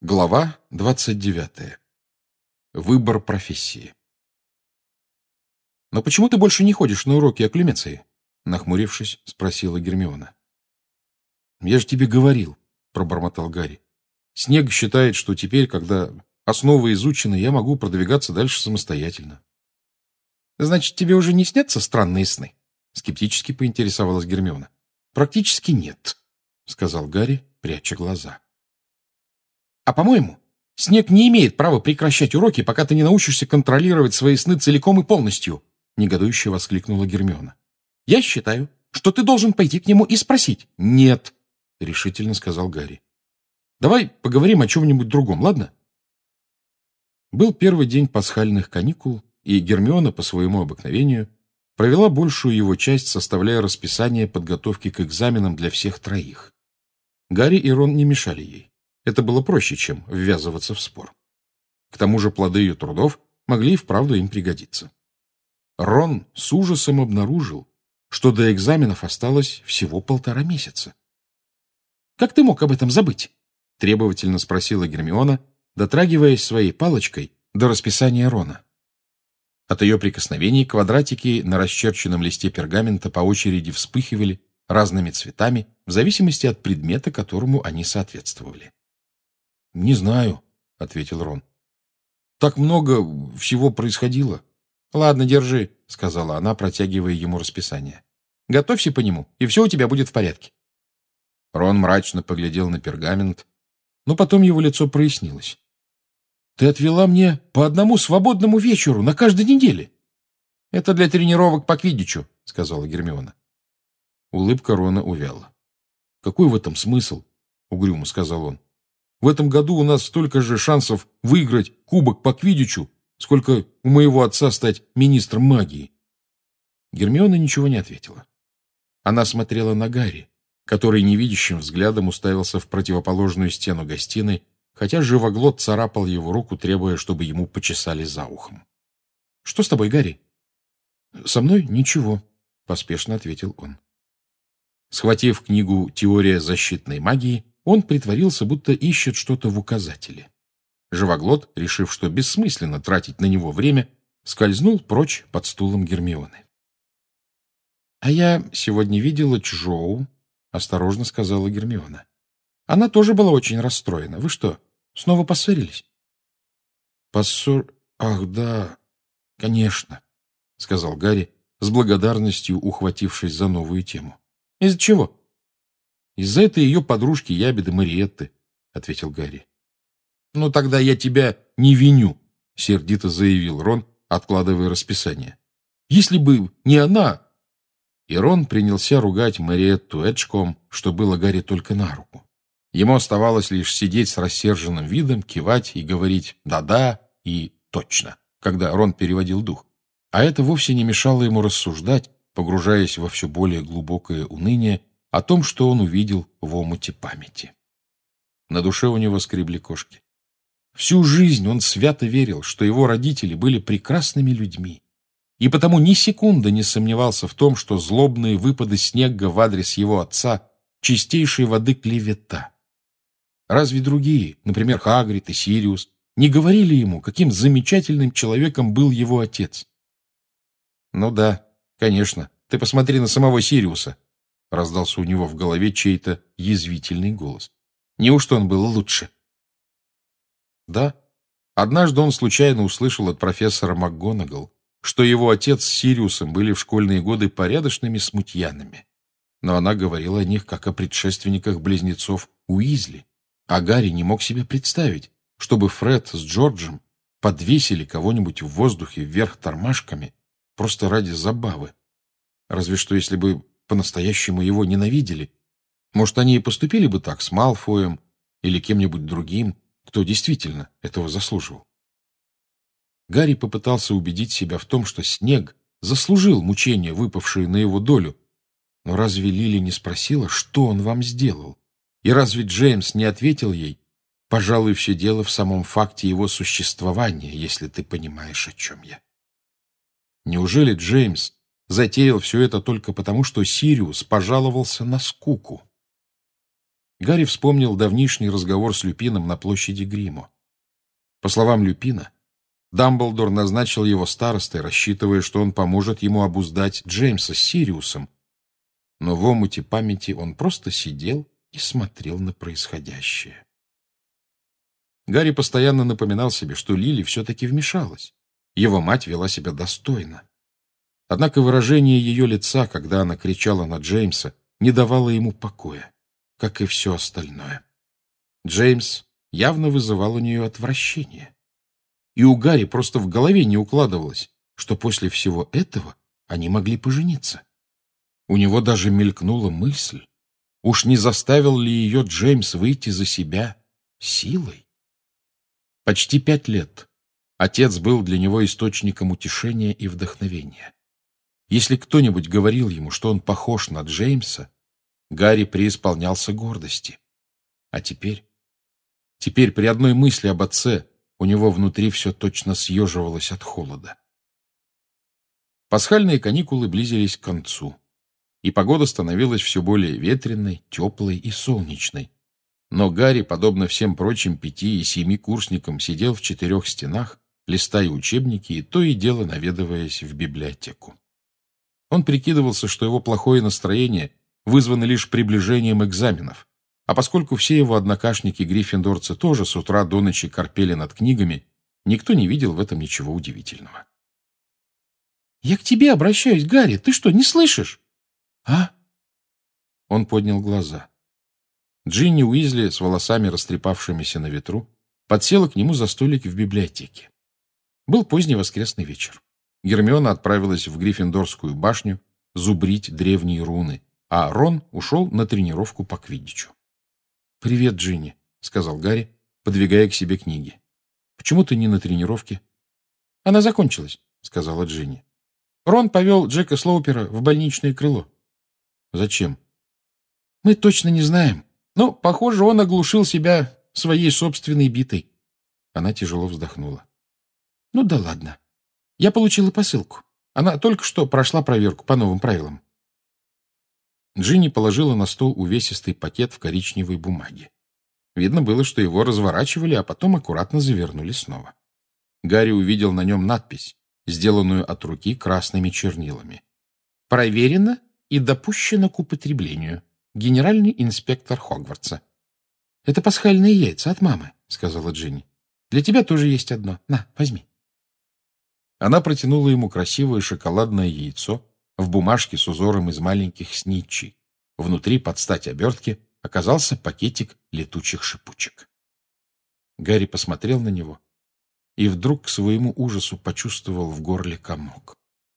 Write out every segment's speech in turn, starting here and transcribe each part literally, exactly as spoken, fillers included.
Глава двадцать девятая. Выбор профессии. «Но почему ты больше не ходишь на уроки окклюменции?» — нахмурившись, спросила Гермиона. «Я же тебе говорил», — пробормотал Гарри. «Снег считает, что теперь, когда основы изучены, я могу продвигаться дальше самостоятельно». «Значит, тебе уже не снятся странные сны?» — скептически поинтересовалась Гермиона. «Практически нет», — сказал Гарри, пряча глаза. «А по-моему, Снег не имеет права прекращать уроки, пока ты не научишься контролировать свои сны целиком и полностью», — негодующе воскликнула Гермиона. «Я считаю, что ты должен пойти к нему и спросить». «Нет», — решительно сказал Гарри. «Давай поговорим о чем-нибудь другом, ладно?» Был первый день пасхальных каникул, и Гермиона, по своему обыкновению, провела большую его часть, составляя расписание подготовки к экзаменам для всех троих. Гарри и Рон не мешали ей. Это было проще, чем ввязываться в спор. К тому же плоды ее трудов могли и вправду им пригодиться. Рон с ужасом обнаружил, что до экзаменов осталось всего полтора месяца. «Как ты мог об этом забыть?» — требовательно спросила Гермиона, дотрагиваясь своей палочкой до расписания Рона. От ее прикосновений квадратики на расчерченном листе пергамента по очереди вспыхивали разными цветами в зависимости от предмета, которому они соответствовали. «Не знаю», — ответил Рон. «Так много всего происходило». «Ладно, держи», — сказала она, протягивая ему расписание. «Готовься по нему, и все у тебя будет в порядке». Рон мрачно поглядел на пергамент, но потом его лицо прояснилось. «Ты отвела мне по одному свободному вечеру на каждой неделе». «Это для тренировок по квиддичу», — сказала Гермиона. Улыбка Рона увяла. «Какой в этом смысл?» — угрюмо сказал он. «В этом году у нас столько же шансов выиграть кубок по квиддичу, сколько у моего отца стать министром магии». Гермиона ничего не ответила. Она смотрела на Гарри, который невидящим взглядом уставился в противоположную стену гостиной, хотя живоглот царапал его руку, требуя, чтобы ему почесали за ухом. «Что с тобой, Гарри?» «Со мной ничего», — поспешно ответил он. Схватив книгу «Теория защитной магии», он притворился, будто ищет что-то в указателе. Живоглот, решив, что бессмысленно тратить на него время, скользнул прочь под стулом Гермионы. «А я сегодня видела Чжоу», — осторожно сказала Гермиона. «Она тоже была очень расстроена. Вы что, снова поссорились?» «Поссор... Ах, да, конечно», — сказал Гарри, с благодарностью ухватившись за новую тему. «Из-за чего?» «Из-за этой ее подружки Ябеды Мариетты», — ответил Гарри. «Ну, тогда я тебя не виню», — сердито заявил Рон, откладывая расписание. «Если бы не она...» И Рон принялся ругать Мариетту Эджком, что было Гарри только на руку. Ему оставалось лишь сидеть с рассерженным видом, кивать и говорить «да-да» и «точно», когда Рон переводил дух. А это вовсе не мешало ему рассуждать, погружаясь во все более глубокое уныние, о том, что он увидел в омуте памяти. На душе у него скребли кошки. Всю жизнь он свято верил, что его родители были прекрасными людьми, и потому ни секунды не сомневался в том, что злобные выпады Снегга в адрес его отца — чистейшей воды клевета. Разве другие, например, Хагрид и Сириус, не говорили ему, каким замечательным человеком был его отец? «Ну да, конечно, ты посмотри на самого Сириуса», — раздался у него в голове чей-то язвительный голос. «Неужто он был лучше?» Да, однажды он случайно услышал от профессора МакГонагал, что его отец с Сириусом были в школьные годы порядочными смутьянами. Но она говорила о них как о предшественниках близнецов Уизли, а Гарри не мог себе представить, чтобы Фред с Джорджем подвесили кого-нибудь в воздухе вверх тормашками просто ради забавы. Разве что если бы по-настоящему его ненавидели. Может, они и поступили бы так с Малфоем или кем-нибудь другим, кто действительно этого заслуживал. Гарри попытался убедить себя в том, что Снег заслужил мучения, выпавшие на его долю. Но разве Лили не спросила, что он вам сделал? И разве Джеймс не ответил ей: «Пожалуй, все дело в самом факте его существования, если ты понимаешь, о чем я». Неужели Джеймс затеял все это только потому, что Сириус пожаловался на скуку? Гарри вспомнил давнишний разговор с Люпином на площади Гримо. По словам Люпина, Дамблдор назначил его старостой, рассчитывая, что он поможет ему обуздать Джеймса с Сириусом. Но в омуте памяти он просто сидел и смотрел на происходящее. Гарри постоянно напоминал себе, что Лили все-таки вмешалась. Его мать вела себя достойно. Однако выражение ее лица, когда она кричала на Джеймса, не давало ему покоя, как и все остальное. Джеймс явно вызывал у нее отвращение. И у Гарри просто в голове не укладывалось, что после всего этого они могли пожениться. У него даже мелькнула мысль, уж не заставил ли ее Джеймс выйти за себя силой? Почти пять лет отец был для него источником утешения и вдохновения. Если кто-нибудь говорил ему, что он похож на Джеймса, Гарри преисполнялся гордости. А теперь? Теперь при одной мысли об отце у него внутри все точно съеживалось от холода. Пасхальные каникулы близились к концу, и погода становилась все более ветреной, теплой и солнечной. Но Гарри, подобно всем прочим пяти- и семикурсникам, сидел в четырех стенах, листая учебники и то и дело наведываясь в библиотеку. Он прикидывался, что его плохое настроение вызвано лишь приближением экзаменов, а поскольку все его однокашники-гриффиндорцы тоже с утра до ночи корпели над книгами, никто не видел в этом ничего удивительного. «Я к тебе обращаюсь, Гарри, ты что, не слышишь?» «А?» Он поднял глаза. Джинни Уизли с волосами, растрепавшимися на ветру, подсела к нему за столик в библиотеке. Был поздний воскресный вечер. Гермиона отправилась в Гриффиндорскую башню зубрить древние руны, а Рон ушел на тренировку по квиддичу. «Привет, Джинни», — сказал Гарри, подвигая к себе книги. «Почему ты не на тренировке?» «Она закончилась», — сказала Джинни. «Рон повел Джека Слоупера в больничное крыло». «Зачем?» «Мы точно не знаем. Но, похоже, он оглушил себя своей собственной битой». Она тяжело вздохнула. «Ну да ладно. Я получила посылку. Она только что прошла проверку по новым правилам». Джинни положила на стол увесистый пакет в коричневой бумаге. Видно было, что его разворачивали, а потом аккуратно завернули снова. Гарри увидел на нем надпись, сделанную от руки красными чернилами. «Проверено и допущено к употреблению. Генеральный инспектор Хогвартса». «Это пасхальные яйца от мамы», — сказала Джинни. «Для тебя тоже есть одно. На, возьми». Она протянула ему красивое шоколадное яйцо в бумажке с узором из маленьких снитчей. Внутри, под стать обертке, оказался пакетик летучих шипучек. Гарри посмотрел на него и вдруг к своему ужасу почувствовал в горле комок.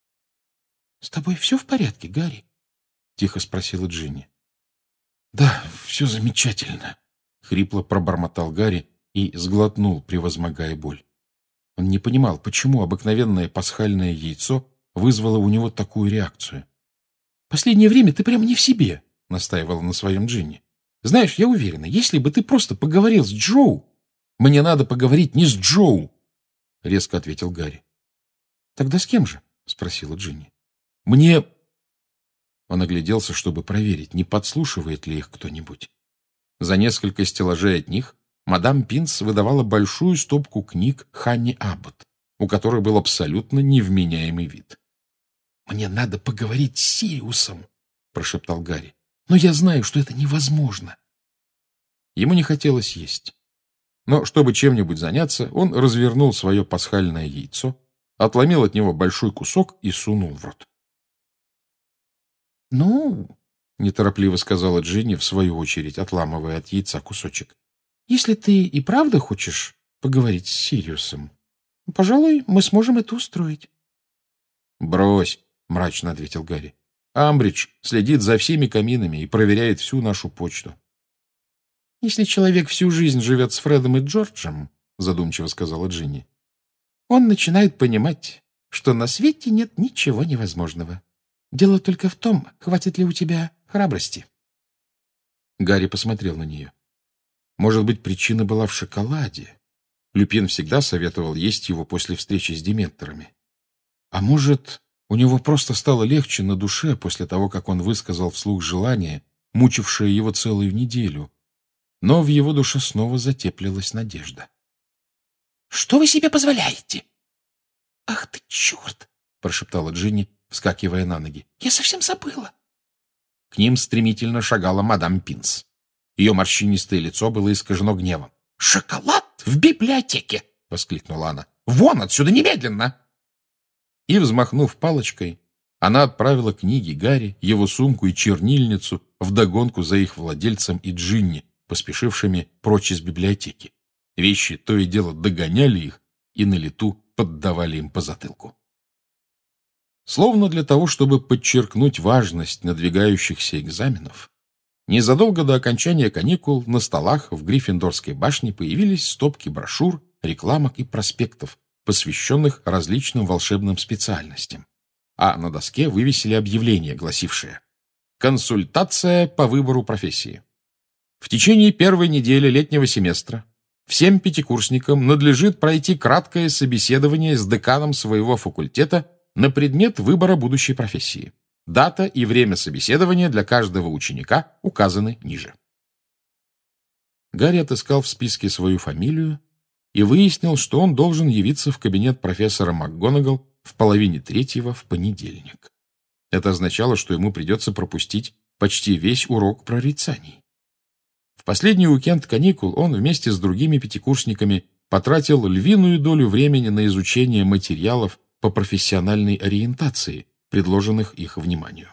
«С тобой все в порядке, Гарри?» — тихо спросила Джинни. «Да, все замечательно», — хрипло пробормотал Гарри и сглотнул, превозмогая боль. Он не понимал, почему обыкновенное пасхальное яйцо вызвало у него такую реакцию. «Последнее время ты прямо не в себе», — настаивала на своем Джинни. «Знаешь, я уверена, если бы ты просто поговорил с Джоу...» «Мне надо поговорить не с Джоу», — резко ответил Гарри. «Тогда с кем же?» — спросила Джинни. «Мне...» Он огляделся, чтобы проверить, не подслушивает ли их кто-нибудь. За несколько стеллажей от них мадам Пинс выдавала большую стопку книг Ханни Аббот, у которой был абсолютно невменяемый вид. «Мне надо поговорить с Сириусом», — прошептал Гарри. «Но я знаю, что это невозможно». Ему не хотелось есть. Но чтобы чем-нибудь заняться, он развернул свое пасхальное яйцо, отломил от него большой кусок и сунул в рот. «Ну...» — неторопливо сказала Джинни, в свою очередь, отламывая от яйца кусочек. «Если ты и правда хочешь поговорить с Сириусом, пожалуй, мы сможем это устроить». «Брось», — мрачно ответил Гарри. «Амбридж следит за всеми каминами и проверяет всю нашу почту». «Если человек всю жизнь живет с Фредом и Джорджем, — задумчиво сказала Джинни, — он начинает понимать, что на свете нет ничего невозможного. Дело только в том, хватит ли у тебя храбрости». Гарри посмотрел на нее. Может быть, причина была в шоколаде. Люпин всегда советовал есть его после встречи с дементорами. А может, у него просто стало легче на душе после того, как он высказал вслух желание, мучившее его целую неделю Но в его душе снова затеплилась надежда. «Что вы себе позволяете?» «Ах ты, черт!» — прошептала Джинни, вскакивая на ноги. «Я совсем забыла». К ним стремительно шагала мадам Пинс. Ее морщинистое лицо было искажено гневом. «Шоколад в библиотеке!» — воскликнула она. «Вон отсюда немедленно!» И, взмахнув палочкой, она отправила книги Гарри, его сумку и чернильницу вдогонку за их владельцем и Джинни, поспешившими прочь из библиотеки. Вещи то и дело догоняли их и на лету поддавали им по затылку. Словно для того, чтобы подчеркнуть важность надвигающихся экзаменов, незадолго до окончания каникул на столах в Гриффиндорской башне появились стопки брошюр, рекламок и проспектов, посвященных различным волшебным специальностям. А на доске вывесили объявление, гласившее: «Консультация по выбору профессии. В течение первой недели летнего семестра всем пятикурсникам надлежит пройти краткое собеседование с деканом своего факультета на предмет выбора будущей профессии. Дата и время собеседования для каждого ученика указаны ниже». Гарри отыскал в списке свою фамилию и выяснил, что он должен явиться в кабинет профессора МакГонагал в половине третьего в понедельник. Это означало, что ему придется пропустить почти весь урок прорицаний. В последний уикенд каникул он вместе с другими пятикурсниками потратил львиную долю времени на изучение материалов по профессиональной ориентации, предложенных их вниманию.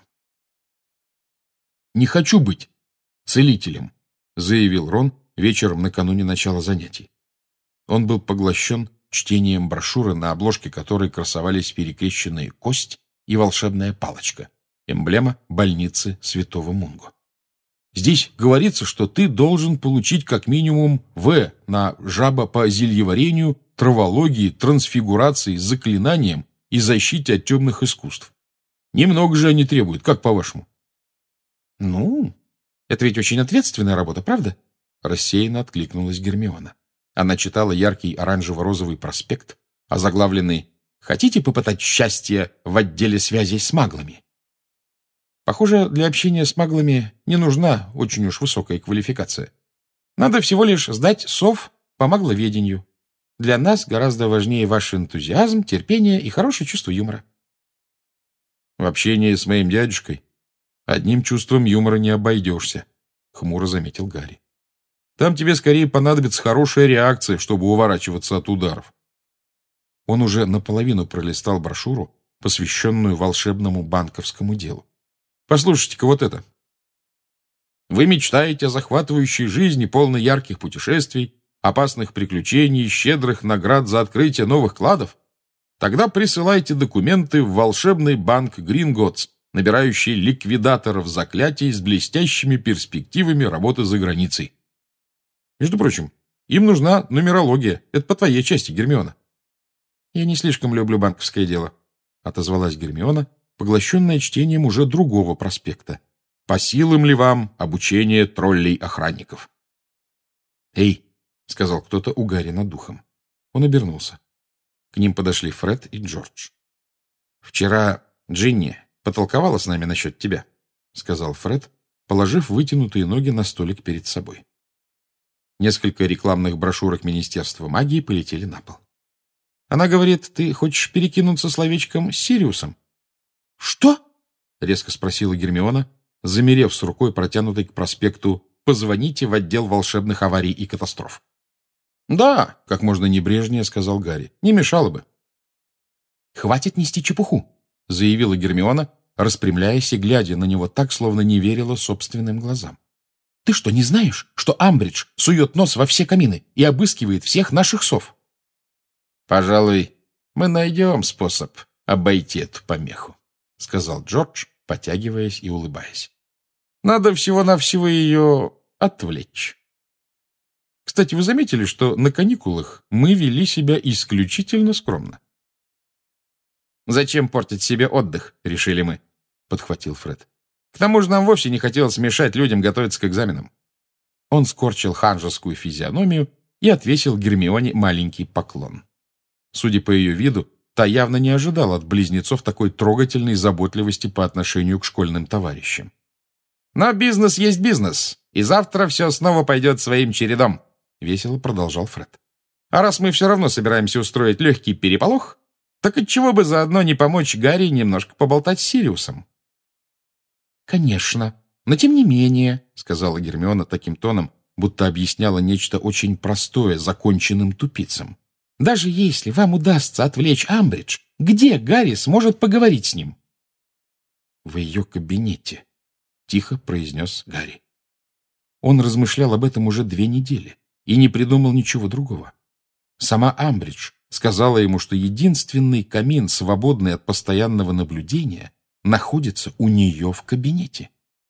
«Не хочу быть целителем», — заявил Рон вечером накануне начала занятий. Он был поглощен чтением брошюры, на обложке которой красовались перекрещенные кость и волшебная палочка, эмблема больницы Святого Мунго. «Здесь говорится, что ты должен получить как минимум В на жаба по зельеварению, травологии, трансфигурации, заклинаниям и защите от темных искусств. Немного же они требуют, как по-вашему?» «Ну, это ведь очень ответственная работа, правда?» Рассеянно откликнулась Гермиона. Она читала яркий оранжево-розовый проспект, озаглавленный «Хотите попытать счастье в отделе связей с маглами?» Похоже, для общения с маглами не нужна очень уж высокая квалификация. Надо всего лишь сдать сов по магловедению. Для нас гораздо важнее ваш энтузиазм, терпение и хорошее чувство юмора. В общении с моим дядюшкой одним чувством юмора не обойдешься, — хмуро заметил Гарри. Там тебе скорее понадобится хорошая реакция, чтобы уворачиваться от ударов. Он уже наполовину пролистал брошюру, посвященную волшебному банковскому делу. Послушайте-ка вот это. Вы мечтаете о захватывающей жизни, полной ярких путешествий, опасных приключений, щедрых наград за открытие новых кладов? Тогда присылайте документы в волшебный банк Гринготтс, набирающий ликвидаторов заклятий с блестящими перспективами работы за границей. Между прочим, им нужна нумерология. Это по твоей части, Гермиона. Я не слишком люблю банковское дело, — отозвалась Гермиона, поглощенная чтением уже другого проспекта. По силам ли вам обучение троллей-охранников? «Эй!» — сказал кто-то у Гарри над духом. Он обернулся. К ним подошли Фред и Джордж. «Вчера Джинни потолковала с нами насчет тебя», — сказал Фред, положив вытянутые ноги на столик перед собой. Несколько рекламных брошюрок Министерства магии полетели на пол. «Она говорит, ты хочешь перекинуться словечком с Сириусом?» «Что?» — резко спросила Гермиона, замерев с рукой, протянутой к проспекту «Позвоните в отдел волшебных аварий и катастроф». «Да», — как можно небрежнее сказал Гарри, — «не мешало бы». «Хватит нести чепуху», — заявила Гермиона, распрямляясь и глядя на него так, словно не верила собственным глазам. «Ты что, не знаешь, что Амбридж сует нос во все камины и обыскивает всех наших сов?» «Пожалуй, мы найдем способ обойти эту помеху», — сказал Джордж, потягиваясь и улыбаясь. «Надо всего-навсего ее отвлечь. Кстати, вы заметили, что на каникулах мы вели себя исключительно скромно?» «Зачем портить себе отдых?» — решили мы, — подхватил Фред. «К тому же нам вовсе не хотелось мешать людям готовиться к экзаменам». Он скорчил ханжескую физиономию и отвесил Гермионе маленький поклон. Судя по ее виду, та явно не ожидала от близнецов такой трогательной заботливости по отношению к школьным товарищам. «Но бизнес есть бизнес, и завтра все снова пойдет своим чередом», — весело продолжал Фред. «А раз мы все равно собираемся устроить легкий переполох, так отчего бы заодно не помочь Гарри немножко поболтать с Сириусом?» «Конечно, но тем не менее», — сказала Гермиона таким тоном, будто объясняла нечто очень простое законченным тупицам. «Даже если вам удастся отвлечь Амбридж, где Гарри сможет поговорить с ним?» «В ее кабинете», — тихо произнес Гарри. Он размышлял об этом уже две недели и не придумал ничего другого. Сама Амбридж сказала ему, что единственный камин, свободный от постоянного наблюдения, находится у нее в кабинете.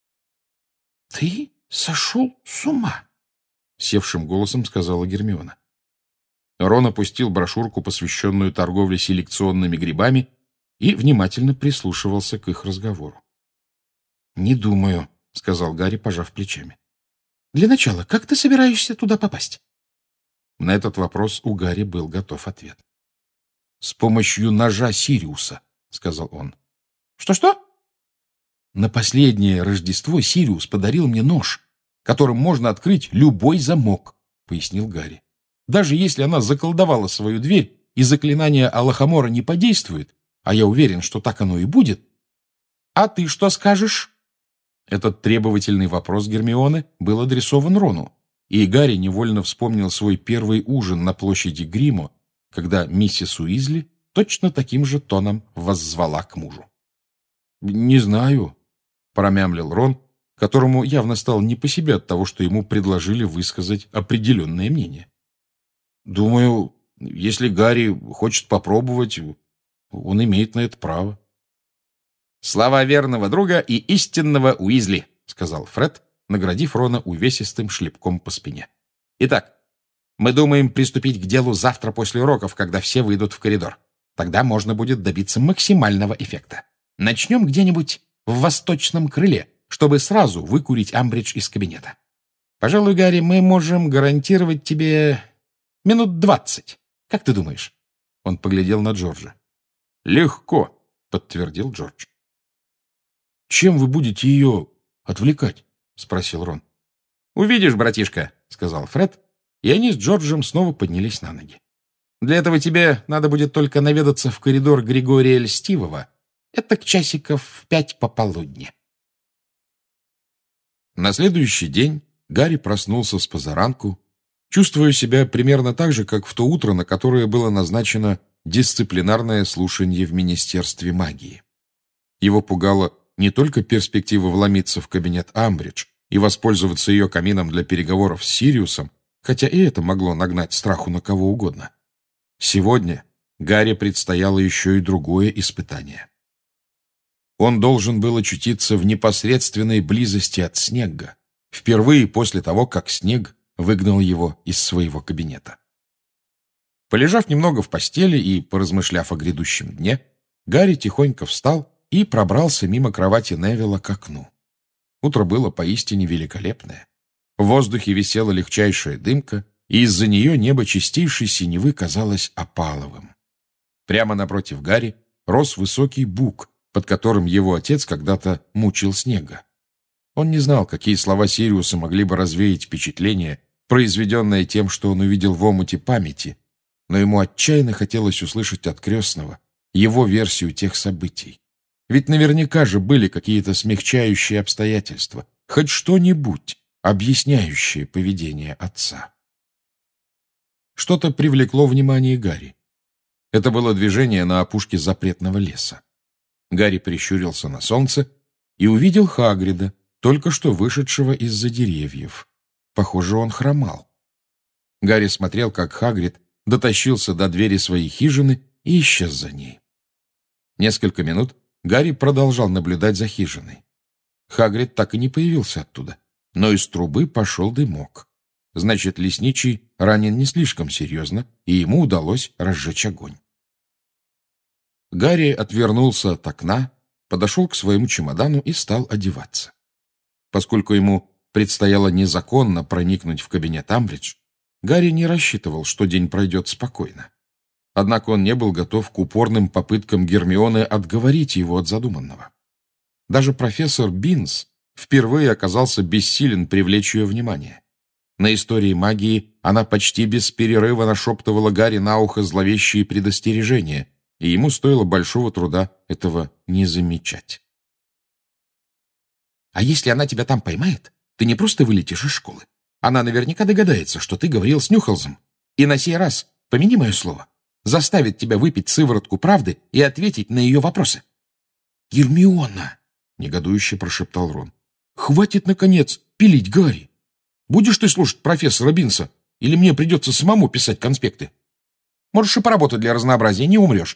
«Ты сошел с ума?» — севшим голосом сказала Гермиона. Рон опустил брошюрку, посвященную торговле селекционными грибами, и внимательно прислушивался к их разговору. «Не думаю», — сказал Гарри, пожав плечами. «Для начала, как ты собираешься туда попасть?» На этот вопрос у Гарри был готов ответ. «С помощью ножа Сириуса», — сказал он. «Что-что?» «На последнее Рождество Сириус подарил мне нож, которым можно открыть любой замок», — пояснил Гарри. «Даже если она заколдовала свою дверь, и заклинание Алахамора не подействует, а я уверен, что так оно и будет. А ты что скажешь?» Этот требовательный вопрос Гермионы был адресован Рону, и Гарри невольно вспомнил свой первый ужин на площади Гримо, когда миссис Уизли точно таким же тоном воззвала к мужу. «Не знаю», — промямлил Рон, которому явно стало не по себе от того, что ему предложили высказать определенное мнение. «Думаю, если Гарри хочет попробовать, он имеет на это право». «Слова верного друга и истинного Уизли», — сказал Фред, наградив Рона увесистым шлепком по спине. «Итак, мы думаем приступить к делу завтра после уроков, когда все выйдут в коридор. Тогда можно будет добиться максимального эффекта. Начнем где-нибудь в восточном крыле, чтобы сразу выкурить Амбридж из кабинета. Пожалуй, Гарри, мы можем гарантировать тебе минут двадцать. Как ты думаешь?» Он поглядел на Джорджа. «Легко», — подтвердил Джордж. «Чем вы будете ее отвлекать?» — спросил Рон. «Увидишь, братишка», — сказал Фред, и они с Джорджем снова поднялись на ноги. «Для этого тебе надо будет только наведаться в коридор Григория Льстивого. Это к часиков в пять пополудни». На следующий день Гарри проснулся с позаранку, чувствуя себя примерно так же, как в то утро, на которое было назначено дисциплинарное слушание в Министерстве магии. Его пугало не только перспектива вломиться в кабинет Амбридж и воспользоваться ее камином для переговоров с Сириусом, хотя и это могло нагнать страху на кого угодно. Сегодня Гарри предстояло еще и другое испытание. Он должен был очутиться в непосредственной близости от Снегга, впервые после того, как Снегг выгнал его из своего кабинета. Полежав немного в постели и поразмышляв о грядущем дне, Гарри тихонько встал и пробрался мимо кровати Невилла к окну. Утро было поистине великолепное. В воздухе висела легчайшая дымка, и из-за нее небо чистейшей синевы казалось опаловым. Прямо напротив Гарри рос высокий бук, под которым его отец когда-то мучил Снегга. Он не знал, какие слова Сириуса могли бы развеять впечатление, произведенное тем, что он увидел в омуте памяти, но ему отчаянно хотелось услышать от крестного его версию тех событий. Ведь наверняка же были какие-то смягчающие обстоятельства, хоть что-нибудь, объясняющее поведение отца. Что-то привлекло внимание Гарри. Это было движение на опушке запретного леса. Гарри прищурился на солнце и увидел Хагрида, только что вышедшего из-за деревьев. Похоже, он хромал. Гарри смотрел, как Хагрид дотащился до двери своей хижины и исчез за ней. Несколько минут Гарри продолжал наблюдать за хижиной. Хагрид так и не появился оттуда, но из трубы пошел дымок. Значит, лесничий ранен не слишком серьезно, и ему удалось разжечь огонь. Гарри отвернулся от окна, подошел к своему чемодану и стал одеваться. Поскольку ему предстояло незаконно проникнуть в кабинет Амбридж, Гарри не рассчитывал, что день пройдет спокойно. Однако он не был готов к упорным попыткам Гермионы отговорить его от задуманного. Даже профессор Бинс впервые оказался бессилен привлечь ее внимание. На истории магии она почти без перерыва нашептывала Гарри на ухо зловещие предостережения, и ему стоило большого труда этого не замечать. «А если она тебя там поймает, ты не просто вылетишь из школы. Она наверняка догадается, что ты говорил с Нюхалзом. И на сей раз, помяни мое слово, заставит тебя выпить сыворотку правды и ответить на ее вопросы». «Гермиона!» — негодующе прошептал Рон. «Хватит, наконец, пилить Гарри! Будешь ты слушать профессора Бинса, или мне придется самому писать конспекты? Можешь и поработать для разнообразия, не умрешь».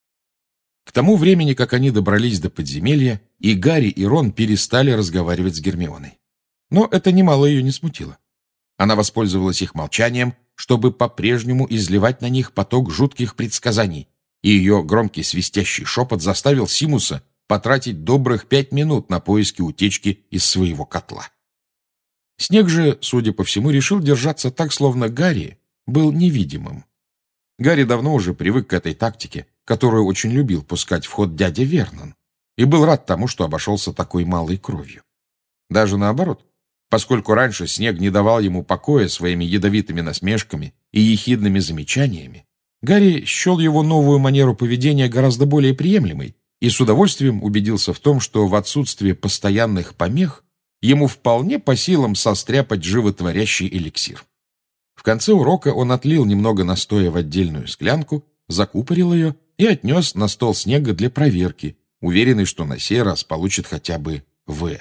К тому времени, как они добрались до подземелья, и Гарри, и Рон перестали разговаривать с Гермионой. Но это немало ее не смутило. Она воспользовалась их молчанием, чтобы по-прежнему изливать на них поток жутких предсказаний, и ее громкий свистящий шепот заставил Симуса потратить добрых пять минут на поиски утечки из своего котла. Снег же, судя по всему, решил держаться так, словно Гарри был невидимым. Гарри давно уже привык к этой тактике, которую очень любил пускать в ход дядя Вернон, и был рад тому, что обошелся такой малой кровью. Даже наоборот, поскольку раньше Снег не давал ему покоя своими ядовитыми насмешками и ехидными замечаниями, Гарри счел его новую манеру поведения гораздо более приемлемой и с удовольствием убедился в том, что в отсутствие постоянных помех ему вполне по силам состряпать животворящий эликсир. В конце урока он отлил немного настоя в отдельную склянку, закупорил ее и отнес на стол Снега для проверки, уверенный, что на сей раз получит хотя бы «В».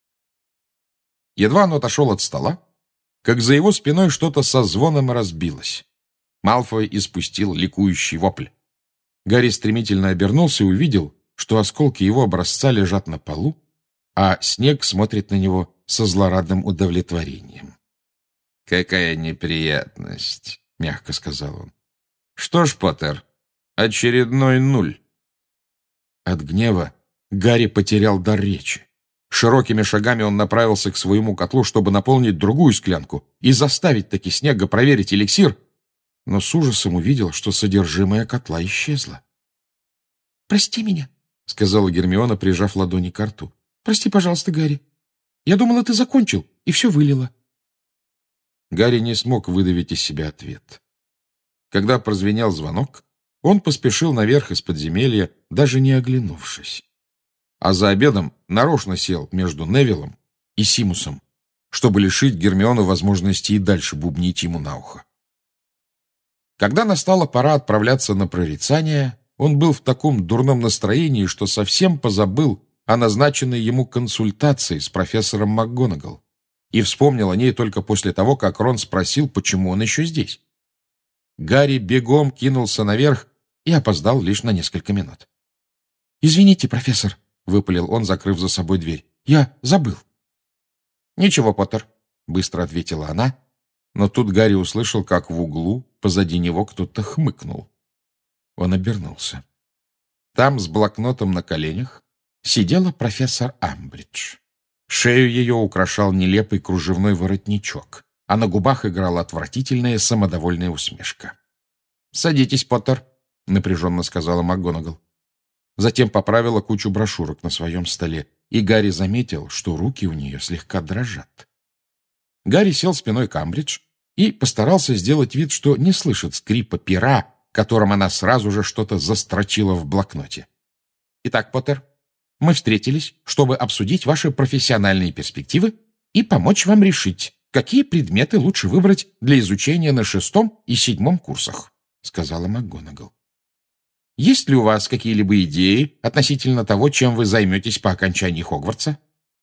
Едва он отошел от стола, как за его спиной что-то со звоном разбилось. Малфой испустил ликующий вопль. Гарри стремительно обернулся и увидел, что осколки его образца лежат на полу, а Снег смотрит на него со злорадным удовлетворением. «Какая неприятность», — мягко сказал он. «Что ж, Поттер, очередной нуль». От гнева Гарри потерял дар речи. Широкими шагами он направился к своему котлу, чтобы наполнить другую склянку и заставить таки Снега проверить эликсир, но с ужасом увидел, что содержимое котла исчезло. «Прости меня», — сказала Гермиона, прижав ладони к рту. «Прости, пожалуйста, Гарри. Я думала, ты закончил и все вылила». Гарри не смог выдавить из себя ответ. Когда прозвенел звонок, он поспешил наверх из подземелья, даже не оглянувшись. А за обедом нарочно сел между Невиллом и Симусом, чтобы лишить Гермиону возможности и дальше бубнить ему на ухо. Когда настала пора отправляться на прорицание, он был в таком дурном настроении, что совсем позабыл о назначенной ему консультации с профессором МакГонагал и вспомнил о ней только после того, как Рон спросил, почему он еще здесь. Гарри бегом кинулся наверх и опоздал лишь на несколько минут. «Извините, профессор», — выпалил он, закрыв за собой дверь. «Я забыл». «Ничего, Поттер», — быстро ответила она, но тут Гарри услышал, как в углу позади него кто-то хмыкнул. Он обернулся. Там, с блокнотом на коленях, сидела профессор Амбридж. Шею ее украшал нелепый кружевной воротничок, а на губах играла отвратительная самодовольная усмешка. «Садитесь, Поттер», — напряженно сказала МакГонагал. Затем поправила кучу брошюрок на своем столе, и Гарри заметил, что руки у нее слегка дрожат. Гарри сел спиной к Амбридж и постарался сделать вид, что не слышит скрипа пера, которым она сразу же что-то застрочила в блокноте. «Итак, Поттер, мы встретились, чтобы обсудить ваши профессиональные перспективы и помочь вам решить, какие предметы лучше выбрать для изучения на шестом и седьмом курсах», — сказала МакГонагал. «Есть ли у вас какие-либо идеи относительно того, чем вы займетесь по окончании Хогвартса?»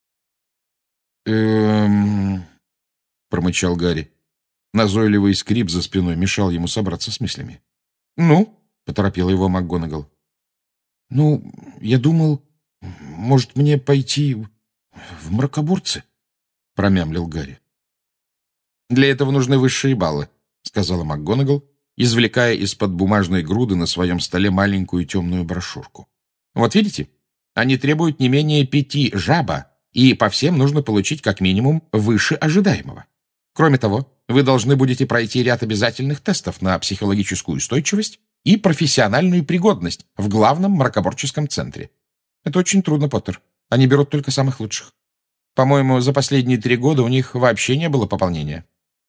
«Эм...» — промычал Гарри. Назойливый скрип за спиной мешал ему собраться с мыслями. «Ну?» — поторопила его МакГонагал. «Ну, я думал, может, мне пойти в мракоборцы?» — промямлил Гарри. «Для этого нужны высшие баллы», — сказала МакГонагал, извлекая из-под бумажной груды на своем столе маленькую темную брошюрку. «Вот видите, они требуют не менее пяти жаба, и по всем нужно получить как минимум выше ожидаемого. Кроме того, вы должны будете пройти ряд обязательных тестов на психологическую устойчивость и профессиональную пригодность в главном мракоборческом центре. Это очень трудно, Поттер. Они берут только самых лучших». По-моему, за последние три года у них вообще не было пополнения».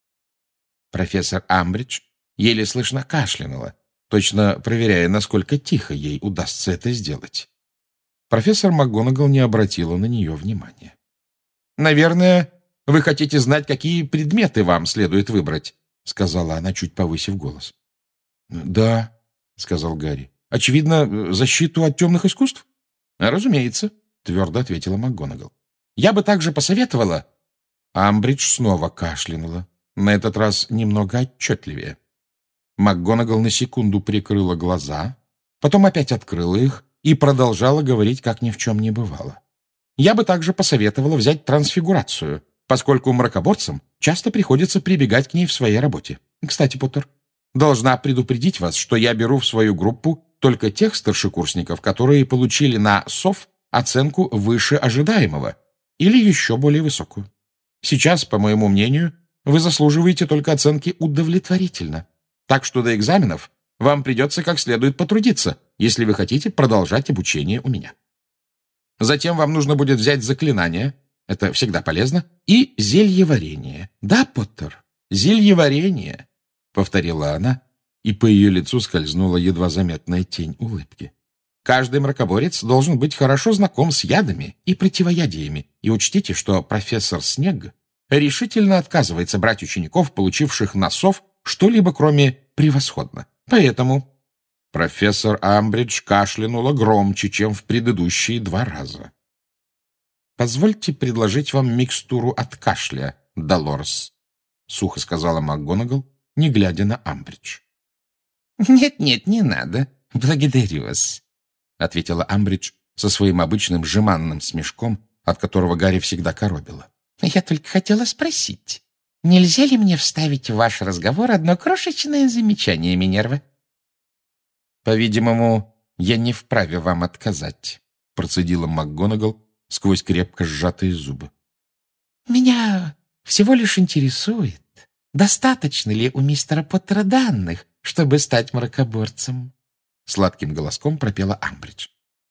Профессор Амбридж еле слышно кашлянула, точно проверяя, насколько тихо ей удастся это сделать. Профессор МакГонагал не обратила на нее внимания. «Наверное, вы хотите знать, какие предметы вам следует выбрать», — сказала она, чуть повысив голос. «Да», — сказал Гарри. «Очевидно, защиту от темных искусств?» «Разумеется», — твердо ответила МакГонагал. «Я бы также посоветовала...» Амбридж снова кашлянула, на этот раз немного отчетливее. МакГонагал на секунду прикрыла глаза, потом опять открыла их и продолжала говорить, как ни в чем не бывало. «Я бы также посоветовала взять трансфигурацию, поскольку мракоборцам часто приходится прибегать к ней в своей работе. Кстати, Поттер, должна предупредить вас, что я беру в свою группу только тех старшекурсников, которые получили на СОВ оценку выше ожидаемого или еще более высокую. Сейчас, по моему мнению, вы заслуживаете только оценки удовлетворительно. Так что до экзаменов вам придется как следует потрудиться, если вы хотите продолжать обучение у меня. Затем вам нужно будет взять заклинание, это всегда полезно, и зельеварение. Да, Поттер, зельеварение, — повторила она, и по ее лицу скользнула едва заметная тень улыбки. Каждый мракоборец должен быть хорошо знаком с ядами и противоядиями, и учтите, что профессор Снегг решительно отказывается брать учеников, получивших на СОВ что-либо, кроме «превосходно». Поэтому профессор Амбридж кашлянула громче, чем в предыдущие два раза. «Позвольте предложить вам микстуру от кашля, Долорес», — сухо сказала МакГонагал, не глядя на Амбридж. «Нет-нет, не надо. Благодарю вас», — ответила Амбридж со своим обычным жеманным смешком, от которого Гарри всегда коробило. «Я только хотела спросить, нельзя ли мне вставить в ваш разговор одно крошечное замечание, Минерва?» «По-видимому, я не вправе вам отказать», — процедила МакГонагал сквозь крепко сжатые зубы. «Меня всего лишь интересует, достаточно ли у мистера Поттера данных, чтобы стать мракоборцем?» Сладким голоском пропела Амбридж.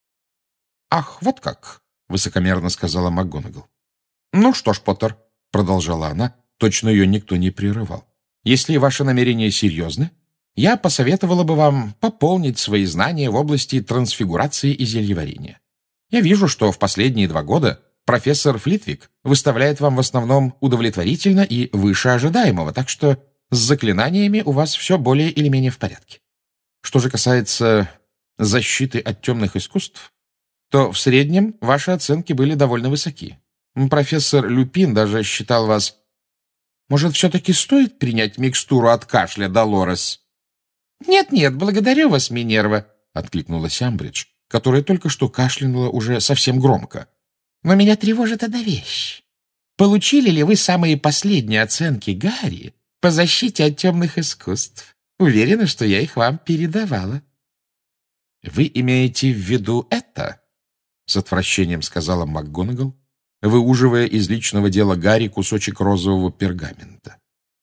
«Ах, вот как!» — высокомерно сказала МакГонагал. «Ну что ж, Поттер», — продолжала она, точно ее никто не прерывал, «если ваши намерения серьезны, я посоветовала бы вам пополнить свои знания в области трансфигурации и зельеварения. Я вижу, что в последние два года профессор Флитвик выставляет вам в основном удовлетворительно и выше ожидаемого, так что с заклинаниями у вас все более или менее в порядке. Что же касается защиты от темных искусств, то в среднем ваши оценки были довольно высоки. Профессор Люпин даже считал вас... Может, все-таки стоит принять микстуру от кашля, Долорес?» «Нет-нет, благодарю вас, Минерва», — откликнулась Амбридж, которая только что кашлянула уже совсем громко. «Но меня тревожит одна вещь. Получили ли вы самые последние оценки Гарри по защите от темных искусств? Уверена, что я их вам передавала». «Вы имеете в виду это?» — с отвращением сказала МакГонагал, выуживая из личного дела Гарри кусочек розового пергамента.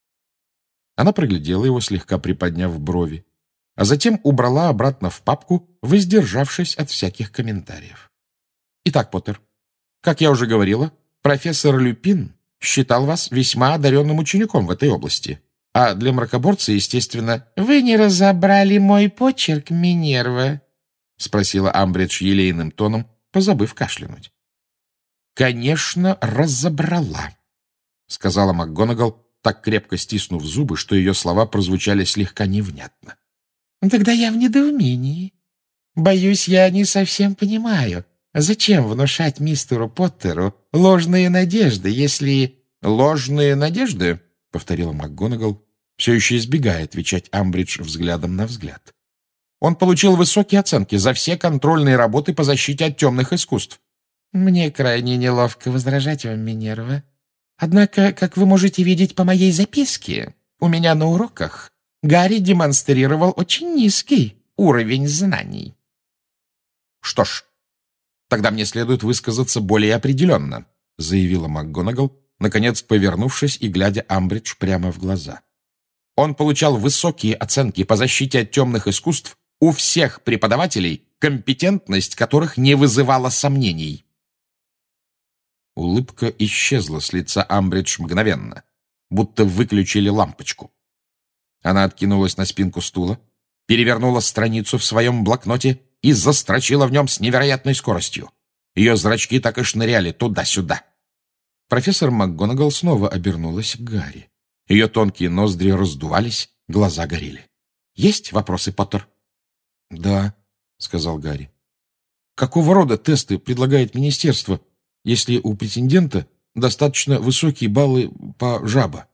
Она проглядела его, слегка приподняв брови, а затем убрала обратно в папку, воздержавшись от всяких комментариев. «Итак, Поттер, как я уже говорила, профессор Люпин считал вас весьма одаренным учеником в этой области, а для мракоборца, естественно...» «Вы не разобрали мой почерк, Минерва?» — спросила Амбридж елейным тоном, позабыв кашлянуть. «Конечно, разобрала», — сказала МакГонагал, так крепко стиснув зубы, что ее слова прозвучали слегка невнятно. «Тогда я в недоумении. Боюсь, я не совсем понимаю, зачем внушать мистеру Поттеру ложные надежды, если...» «Ложные надежды?» — повторила МакГонагал, все еще избегая отвечать Амбридж взглядом на взгляд. «Он получил высокие оценки за все контрольные работы по защите от темных искусств». «Мне крайне неловко возражать вам, Минерва. Однако, как вы можете видеть по моей записке, у меня на уроках Гарри демонстрировал очень низкий уровень знаний». «Что ж, тогда мне следует высказаться более определенно», — заявила МакГонагал, наконец повернувшись и глядя Амбридж прямо в глаза. «Он получал высокие оценки по защите от темных искусств у всех преподавателей, компетентность которых не вызывала сомнений». Улыбка исчезла с лица Амбридж мгновенно, будто выключили лампочку. Она откинулась на спинку стула, перевернула страницу в своем блокноте и застрочила в нем с невероятной скоростью. Ее зрачки так и шныряли туда-сюда. Профессор МакГонагал снова обернулась к Гарри. Ее тонкие ноздри раздувались, глаза горели. «Есть вопросы, Поттер?» «Да», — сказал Гарри. «Какого рода тесты предлагает министерство, если у претендента достаточно высокие баллы по жаба?»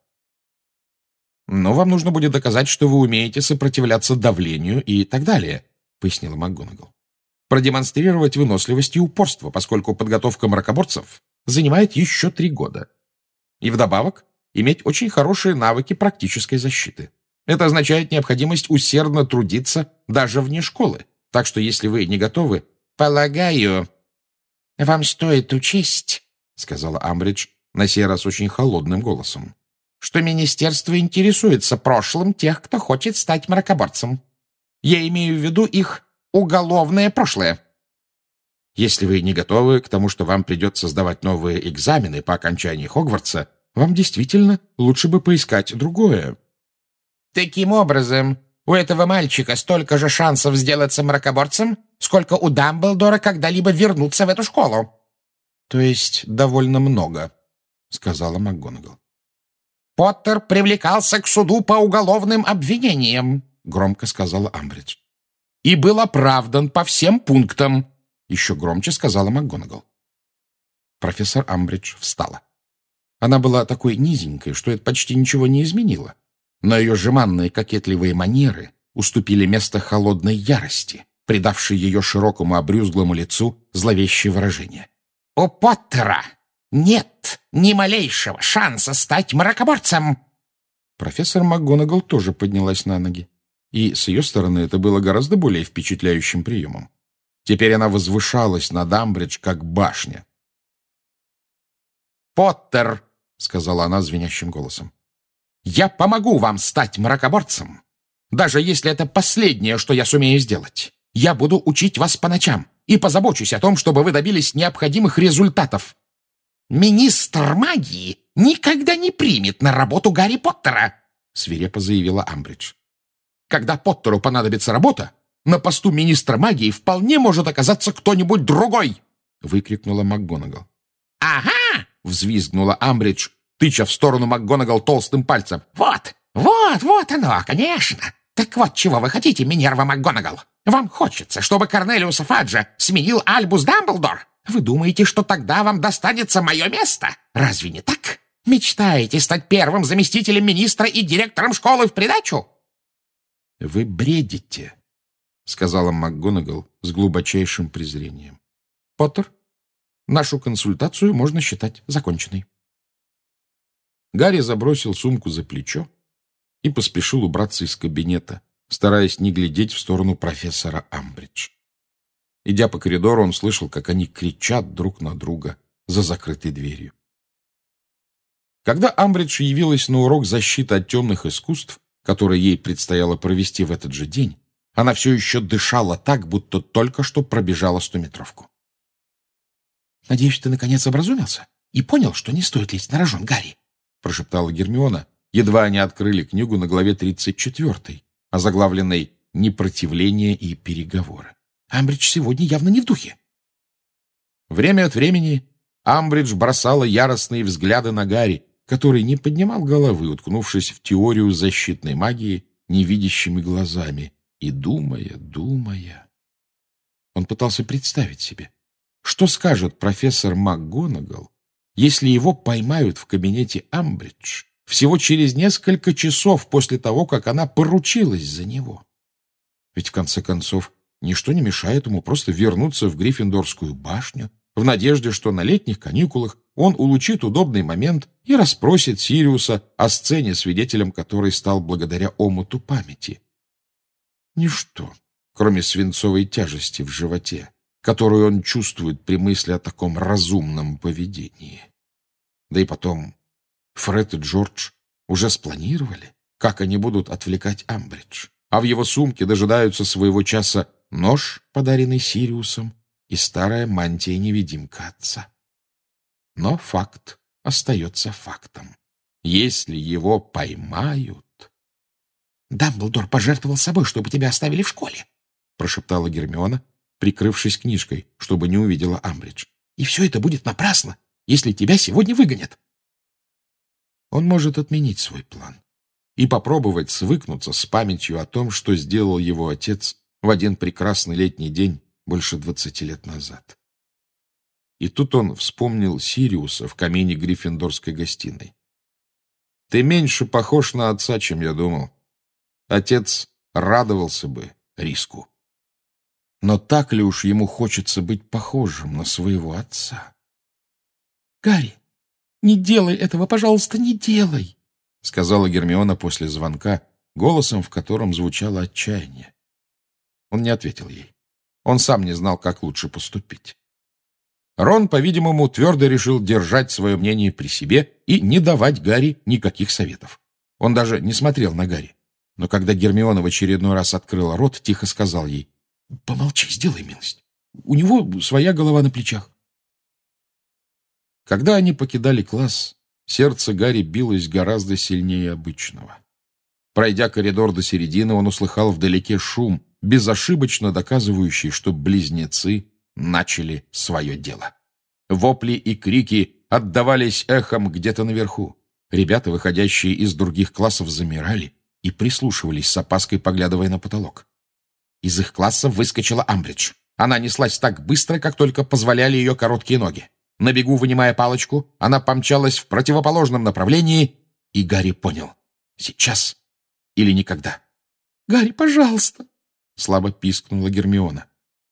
«Но вам нужно будет доказать, что вы умеете сопротивляться давлению и так далее», — пояснила МакГонагал. «Продемонстрировать выносливость и упорство, поскольку подготовка мракоборцев занимает еще три года. И вдобавок иметь очень хорошие навыки практической защиты. Это означает необходимость усердно трудиться даже вне школы. Так что если вы не готовы, полагаю, вам стоит учесть, — сказала Амбридж на сей раз очень холодным голосом, — что министерство интересуется прошлым тех, кто хочет стать мракоборцем. Я имею в виду их уголовное прошлое. Если вы не готовы к тому, что вам придется сдавать новые экзамены по окончании Хогвартса, вам действительно лучше бы поискать другое. Таким образом, у этого мальчика столько же шансов сделаться мракоборцем, сколько у Дамблдора когда-либо вернуться в эту школу. То есть довольно много, — сказала МакГонагал. Поттер привлекался к суду по уголовным обвинениям, — громко сказала Амбридж. И был оправдан по всем пунктам, — еще громче сказала МакГонагал. Профессор Амбридж встала. Она была такой низенькой, что это почти ничего не изменило. Но ее жеманные кокетливые манеры уступили место холодной ярости, придавшей ее широкому обрюзглому лицу зловещее выражение. «У Поттера нет ни малейшего шанса стать мракоборцем!» Профессор МакГонагал тоже поднялась на ноги. И с ее стороны это было гораздо более впечатляющим приемом. Теперь она возвышалась над Амбридж, как башня. «Поттер!» — сказала она звенящим голосом. «Я помогу вам стать мракоборцем, даже если это последнее, что я сумею сделать. Я буду учить вас по ночам и позабочусь о том, чтобы вы добились необходимых результатов. Министр магии никогда не примет на работу Гарри Поттера!» — свирепо заявила Амбридж. «Когда Поттеру понадобится работа, на посту министра магии вполне может оказаться кто-нибудь другой!» — выкрикнула МакГонагал. «Ага!» — взвизгнула Амбридж, тыча в сторону МакГонагал толстым пальцем. «Вот, вот, вот оно, конечно! Так вот, чего вы хотите, Минерва МакГонагал? Вам хочется, чтобы Корнелиус Фаджа сменил Альбус Дамблдор? Вы думаете, что тогда вам достанется мое место? Разве не так? Мечтаете стать первым заместителем министра и директором школы в придачу?» «Вы бредите», — сказала МакГонагал с глубочайшим презрением. «Поттер, нашу консультацию можно считать законченной». Гарри забросил сумку за плечо и поспешил убраться из кабинета, стараясь не глядеть в сторону профессора Амбридж. Идя по коридору, он слышал, как они кричат друг на друга за закрытой дверью. Когда Амбридж явилась на урок защиты от темных искусств, который ей предстояло провести в этот же день, она все еще дышала так, будто только что пробежала стометровку. «Надеюсь, ты наконец образумился и понял, что не стоит лезть на рожон, Гарри», — прошептала Гермиона, едва они открыли книгу на главе тридцать четвёртой, озаглавленной «Непротивление и переговоры». «Амбридж сегодня явно не в духе». Время от времени Амбридж бросала яростные взгляды на Гарри, который не поднимал головы, уткнувшись в теорию защитной магии невидящими глазами, и думая, думая. Он пытался представить себе, что скажет профессор МакГонагал, если его поймают в кабинете Амбридж всего через несколько часов после того, как она поручилась за него. Ведь, в конце концов, ничто не мешает ему просто вернуться в Гриффиндорскую башню в надежде, что на летних каникулах он улучит удобный момент и расспросит Сириуса о сцене, свидетелем которой стал благодаря омуту памяти. Ничто, кроме свинцовой тяжести в животе, которую он чувствует при мысли о таком разумном поведении. Да и потом, Фред и Джордж уже спланировали, как они будут отвлекать Амбридж, а в его сумке дожидаются своего часа нож, подаренный Сириусом, и старая мантия-невидимка отца. Но факт остается фактом. Если его поймают... — Дамблдор пожертвовал собой, чтобы тебя оставили в школе, — прошептала Гермиона, прикрывшись книжкой, чтобы не увидела Амбридж. — И все это будет напрасно, если тебя сегодня выгонят. Он может отменить свой план и попробовать свыкнуться с памятью о том, что сделал его отец в один прекрасный летний день больше двадцати лет назад. И тут он вспомнил Сириуса в камине Гриффиндорской гостиной. «Ты меньше похож на отца, чем я думал. Отец радовался бы риску». Но так ли уж ему хочется быть похожим на своего отца? «Гарри, не делай этого, пожалуйста, не делай!» — сказала Гермиона после звонка, голосом, в котором звучало отчаяние. Он не ответил ей. Он сам не знал, как лучше поступить. Рон, по-видимому, твердо решил держать свое мнение при себе и не давать Гарри никаких советов. Он даже не смотрел на Гарри. Но когда Гермиона в очередной раз открыла рот, тихо сказал ей: «Помолчи, сделай милость. У него своя голова на плечах». Когда они покидали класс, сердце Гарри билось гораздо сильнее обычного. Пройдя коридор до середины, он услыхал вдалеке шум, безошибочно доказывающий, что близнецы начали свое дело. Вопли и крики отдавались эхом где-то наверху. Ребята, выходящие из других классов, замирали и прислушивались с опаской, поглядывая на потолок. Из их класса выскочила Амбридж. Она неслась так быстро, как только позволяли ее короткие ноги. На бегу, вынимая палочку, она помчалась в противоположном направлении, и Гарри понял — сейчас или никогда. «Гарри, пожалуйста!» — слабо пискнула Гермиона.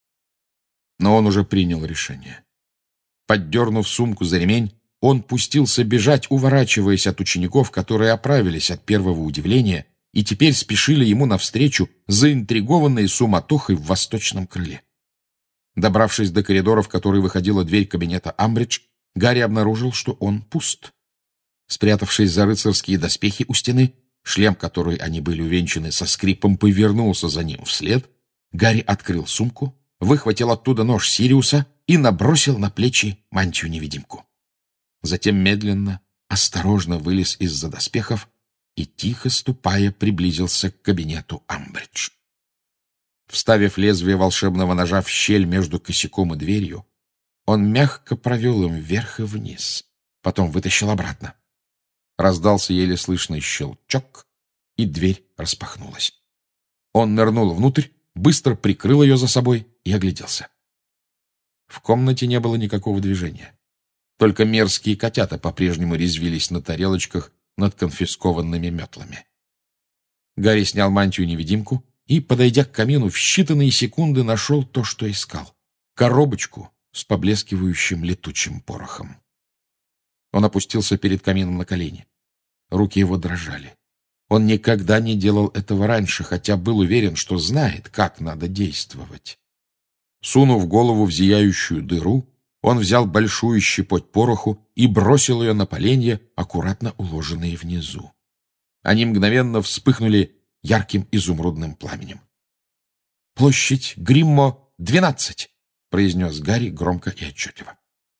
Но он уже принял решение. Поддернув сумку за ремень, он пустился бежать, уворачиваясь от учеников, которые оправились от первого удивления и теперь спешили ему навстречу, заинтригованные суматохой в восточном крыле. Добравшись до коридора, в который выходила дверь кабинета Амбридж, Гарри обнаружил, что он пуст. Спрятавшись за рыцарские доспехи у стены, шлем, которой они были увенчаны, со скрипом повернулся за ним вслед, Гарри открыл сумку, выхватил оттуда нож Сириуса и набросил на плечи мантию-невидимку. Затем медленно, осторожно вылез из-за доспехов и, тихо ступая, приблизился к кабинету Амбридж. Вставив лезвие волшебного ножа в щель между косяком и дверью, он мягко провел им вверх и вниз, потом вытащил обратно. Раздался еле слышный щелчок, и дверь распахнулась. Он нырнул внутрь, быстро прикрыл ее за собой и огляделся. В комнате не было никакого движения. Только мерзкие котята по-прежнему резвились на тарелочках над конфискованными метлами. Гарри снял мантию-невидимку и, подойдя к камину, в считанные секунды нашел то, что искал — коробочку с поблескивающим летучим порохом. Он опустился перед камином на колени. Руки его дрожали. Он никогда не делал этого раньше, хотя был уверен, что знает, как надо действовать. Сунув голову в зияющую дыру, он взял большую щепоть пороху и бросил ее на поленья, аккуратно уложенные внизу. Они мгновенно вспыхнули ярким изумрудным пламенем. «Площадь Гриммо, двенадцать!» — произнес Гарри громко и отчетливо.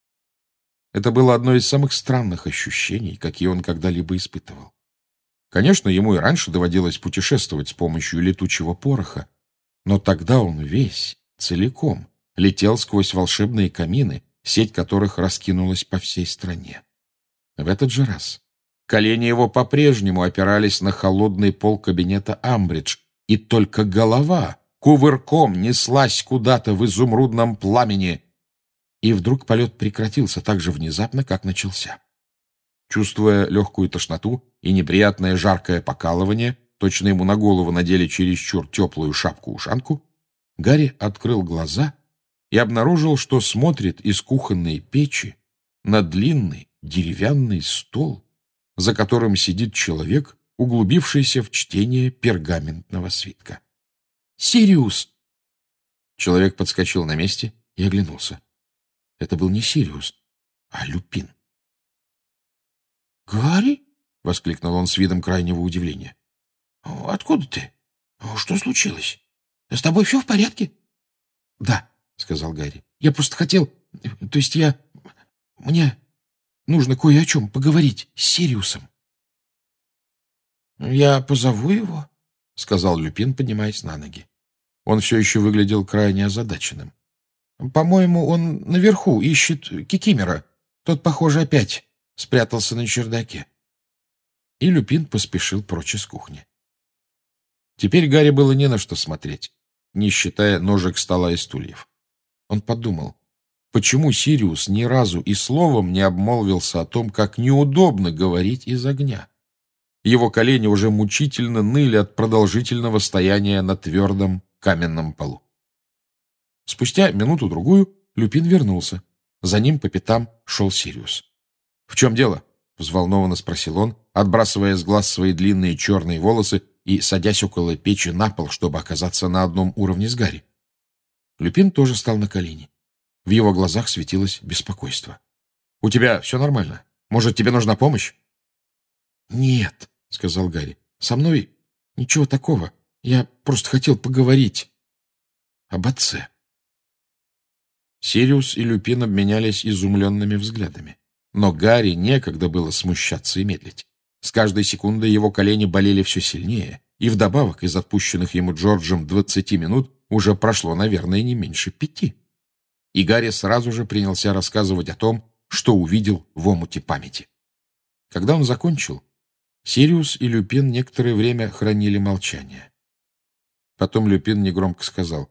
Это было одно из самых странных ощущений, какие он когда-либо испытывал. Конечно, ему и раньше доводилось путешествовать с помощью летучего пороха, но тогда он весь, целиком, летел сквозь волшебные камины, сеть которых раскинулась по всей стране. В этот же раз колени его по-прежнему опирались на холодный пол кабинета Амбридж, и только голова кувырком неслась куда-то в изумрудном пламени. И вдруг полет прекратился так же внезапно, как начался. Чувствуя легкую тошноту и неприятное жаркое покалывание, точно ему на голову надели чересчур теплую шапку-ушанку, Гарри открыл глаза и обнаружил, что смотрит из кухонной печи на длинный деревянный стол, за которым сидит человек, углубившийся в чтение пергаментного свитка. «Сириус!» Человек подскочил на месте и оглянулся. Это был не Сириус, а Люпин. «Гарри?» — воскликнул он с видом крайнего удивления. «Откуда ты? Что случилось? С тобой все в порядке?» «Да», — сказал Гарри. «Я просто хотел... То есть я... Мне нужно кое о чем поговорить с Сириусом». «Я позову его», — сказал Люпин, поднимаясь на ноги. Он все еще выглядел крайне озадаченным. «По-моему, он наверху ищет Кикимора. Тот, похоже, опять спрятался на чердаке». И Люпин поспешил прочь из кухни. Теперь Гарри было не на что смотреть, не считая ножек стола и стульев. Он подумал, почему Сириус ни разу и словом не обмолвился о том, как неудобно говорить из огня. Его колени уже мучительно ныли от продолжительного стояния на твердом каменном полу. Спустя минуту-другую Люпин вернулся. За ним по пятам шел Сириус. «В чем дело?» — взволнованно спросил он, отбрасывая с глаз свои длинные черные волосы и садясь около печи на пол, чтобы оказаться на одном уровне с Гарри. Люпин тоже стал на колени. В его глазах светилось беспокойство. «У тебя все нормально? Может, тебе нужна помощь?» «Нет», — сказал Гарри. «Со мной ничего такого. Я просто хотел поговорить об отце». Сириус и Люпин обменялись изумленными взглядами. Но Гарри некогда было смущаться и медлить. С каждой секундой его колени болели все сильнее, и вдобавок из отпущенных ему Джорджем двадцати минут уже прошло, наверное, не меньше пяти. И Гарри сразу же принялся рассказывать о том, что увидел в омуте памяти. Когда он закончил, Сириус и Люпин некоторое время хранили молчание. Потом Люпин негромко сказал: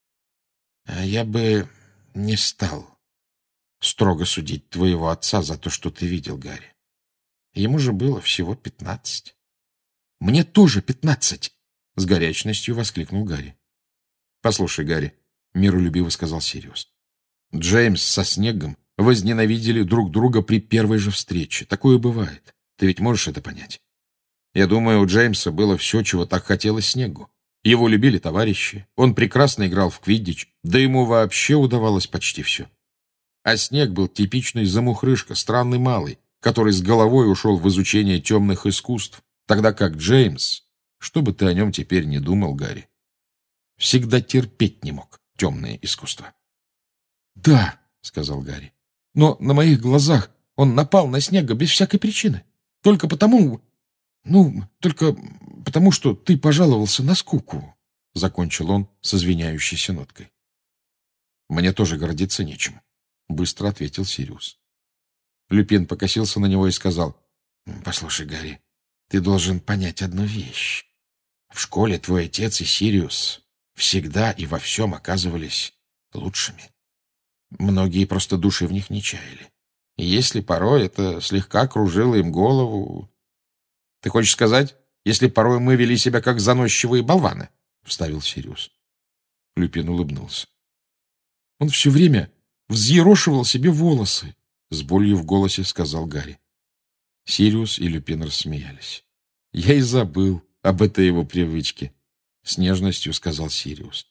«А я бы не стал строго судить твоего отца за то, что ты видел, Гарри. Ему же было всего пятнадцать». «Мне тоже пятнадцать!» — с горячностью воскликнул Гарри. «Послушай, Гарри», — миролюбиво сказал Сириус, — «Джеймс со Снегом возненавидели друг друга при первой же встрече. Такое бывает. Ты ведь можешь это понять? Я думаю, у Джеймса было все, чего так хотелось Снегу. Его любили товарищи, он прекрасно играл в квиддич, да ему вообще удавалось почти все. А Снег был типичный замухрышка, странный малый, который с головой ушел в изучение темных искусств, тогда как Джеймс, что бы ты о нем теперь не думал, Гарри, всегда терпеть не мог темные искусства». «Да», — сказал Гарри, — «но на моих глазах он напал на Снега без всякой причины. Только потому... Ну, только потому, что ты пожаловался на скуку», — закончил он с извиняющейся ноткой. «Мне тоже гордиться нечем», — быстро ответил Сириус. Люпин покосился на него и сказал: «Послушай, Гарри, ты должен понять одну вещь. В школе твой отец и Сириус всегда и во всем оказывались лучшими. Многие просто души в них не чаяли. И если порой это слегка кружило им голову... Ты хочешь сказать, если порой мы вели себя как заносчивые болваны?» — вставил Сириус. Люпин улыбнулся. «Он все время взъерошивал себе волосы», — с болью в голосе сказал Гарри. Сириус и Люпин рассмеялись. «Я и забыл об этой его привычке», — с нежностью сказал Сириус.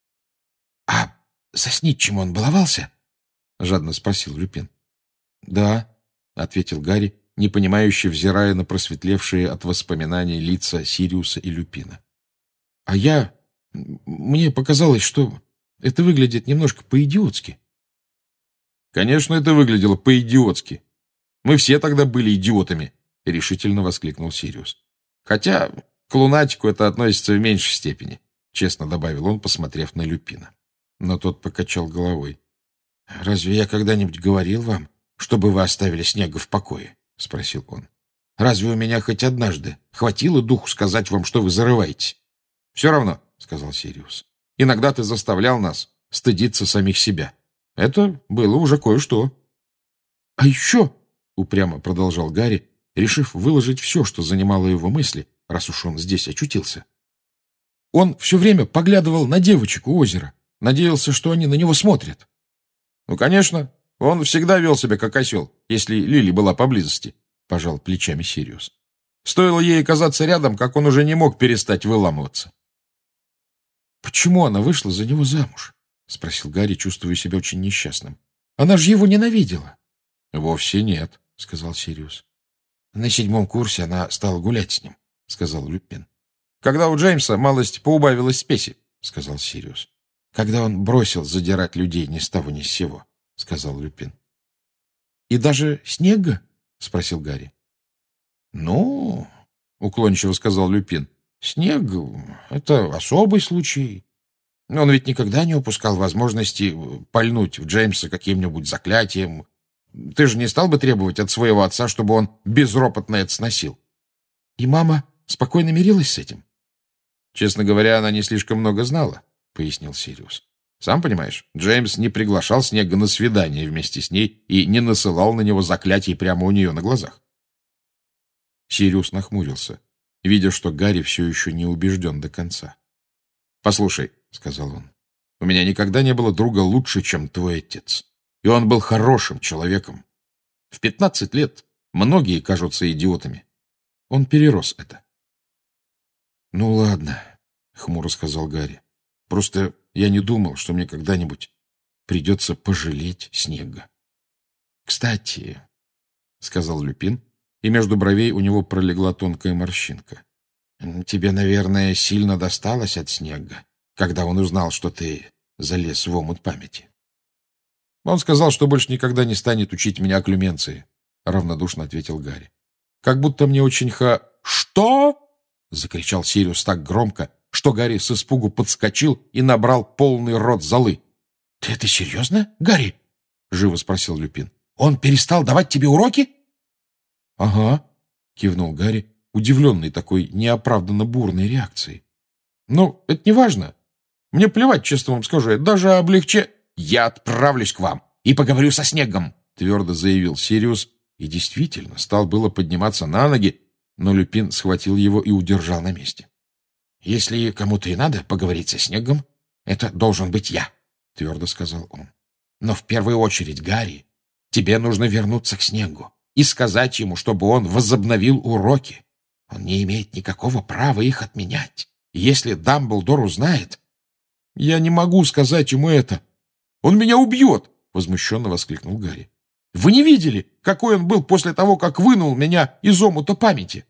«А со Снитчем он баловался?» — жадно спросил Люпин. «Да», — ответил Гарри, непонимающе взирая на просветлевшие от воспоминаний лица Сириуса и Люпина. «А я... Мне показалось, что это выглядит немножко по-идиотски». «Конечно, это выглядело по-идиотски. Мы все тогда были идиотами», — решительно воскликнул Сириус. «Хотя к лунатику это относится в меньшей степени», — честно добавил он, посмотрев на Люпина. Но тот покачал головой. «Разве я когда-нибудь говорил вам, чтобы вы оставили Снега в покое?» — спросил он. «Разве у меня хоть однажды хватило духу сказать вам, что вы зарываетесь?» «Все равно», — сказал Сириус. «Иногда ты заставлял нас стыдиться самих себя. Это было уже кое-что». «А еще», — упрямо продолжал Гарри, решив выложить все, что занимало его мысли, раз уж он здесь очутился. «Он все время поглядывал на девочек у озера, надеялся, что они на него смотрят». «Ну, конечно, он всегда вел себя как осел, если Лили была поблизости», — пожал плечами Сириус. «Стоило ей оказаться рядом, как он уже не мог перестать выламываться». «Почему она вышла за него замуж?» — спросил Гарри, чувствуя себя очень несчастным. «Она же его ненавидела». «Вовсе нет», — сказал Сириус. «На седьмом курсе она стала гулять с ним», — сказал Люпин. «Когда у Джеймса малость поубавилась спеси», — сказал Сириус. «Когда он бросил задирать людей ни с того ни с сего», — сказал Люпин. И даже снега? — спросил Гарри. — Ну, — уклончиво сказал Люпин, — снег — это особый случай. Он ведь никогда не упускал возможности пальнуть в Джеймса каким-нибудь заклятием. Ты же не стал бы требовать от своего отца, чтобы он безропотно это сносил? И мама спокойно мирилась с этим? — Честно говоря, она не слишком много знала, — пояснил Сириус. Сам понимаешь, Джеймс не приглашал Снегга на свидание вместе с ней и не насылал на него заклятий прямо у нее на глазах. Сириус нахмурился, видя, что Гарри все еще не убежден до конца. — Послушай, — сказал он, — у меня никогда не было друга лучше, чем твой отец. И он был хорошим человеком. В пятнадцать лет многие кажутся идиотами. Он перерос это. — Ну, ладно, — хмуро сказал Гарри. — Просто я не думал, что мне когда-нибудь придется пожалеть Снегга. — Кстати, — сказал Люпин, и между бровей у него пролегла тонкая морщинка. — Тебе, наверное, сильно досталось от Снегга, когда он узнал, что ты залез в омут памяти. Он сказал, что больше никогда не станет учить меня окклюменции, — равнодушно ответил Гарри. — Как будто мне очень ха... — Что? — закричал Сириус так громко, что Гарри с испугу подскочил и набрал полный рот золы. — Ты это серьезно, Гарри? — живо спросил Люпин. — Он перестал давать тебе уроки? — Ага, — кивнул Гарри, удивленный такой неоправданно бурной реакцией. — Ну, это не важно. Мне плевать, честно вам скажу, это даже облегче... — Я отправлюсь к вам и поговорю со Снеггом, — твердо заявил Сириус, и действительно стал было подниматься на ноги, но Люпин схватил его и удержал на месте. — Если кому-то и надо поговорить со Снеггом, это должен быть я, — твердо сказал он. — Но в первую очередь, Гарри, тебе нужно вернуться к Снеггу и сказать ему, чтобы он возобновил уроки. Он не имеет никакого права их отменять. Если Дамблдор узнает... — Я не могу сказать ему это. Он меня убьет! — возмущенно воскликнул Гарри. — Вы не видели, какой он был после того, как вынул меня из омута памяти?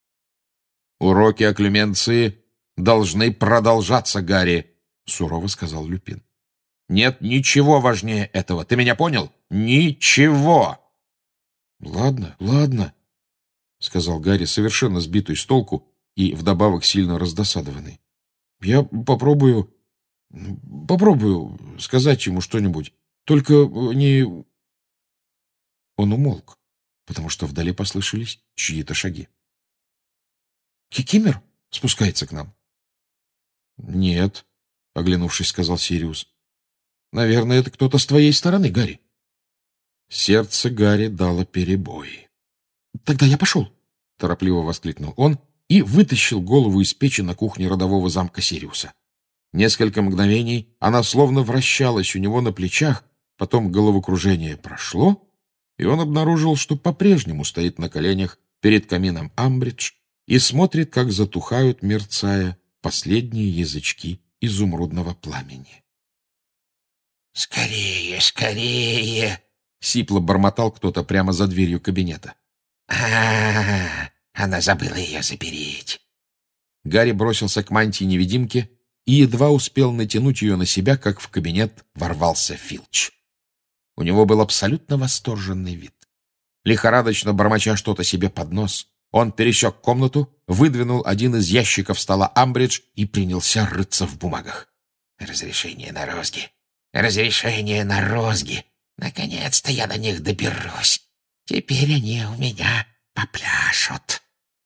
— Уроки окклюменции должны продолжаться, Гарри, — сурово сказал Люпин. — Нет ничего важнее этого. Ты меня понял? Ничего! — Ладно, ладно, — сказал Гарри, совершенно сбитый с толку и вдобавок сильно раздосадованный. — Я попробую... Попробую сказать ему что-нибудь. Только не... Он умолк, потому что вдали послышались чьи-то шаги. — Кикимер спускается к нам? — Нет, — оглянувшись, сказал Сириус. — Наверное, это кто-то с твоей стороны, Гарри. Сердце Гарри дало перебой. — Тогда я пошел, — торопливо воскликнул он и вытащил голову из печи на кухне родового замка Сириуса. Несколько мгновений она словно вращалась у него на плечах, потом головокружение прошло, и он обнаружил, что по-прежнему стоит на коленях перед камином Амбридж и смотрит, как затухают, мерцая, последние язычки изумрудного пламени. «Скорее, скорее!» — сипло бормотал кто-то прямо за дверью кабинета. «А-а-а! Она забыла ее запереть!» Гарри бросился к мантии-невидимке и едва успел натянуть ее на себя, как в кабинет ворвался Филч. У него был абсолютно восторженный вид. Лихорадочно бормоча что-то себе под нос, он пересек комнату, выдвинул один из ящиков стола Амбридж и принялся рыться в бумагах. «Разрешение на розги! Разрешение на розги! Наконец-то я до них доберусь! Теперь они у меня попляшут!»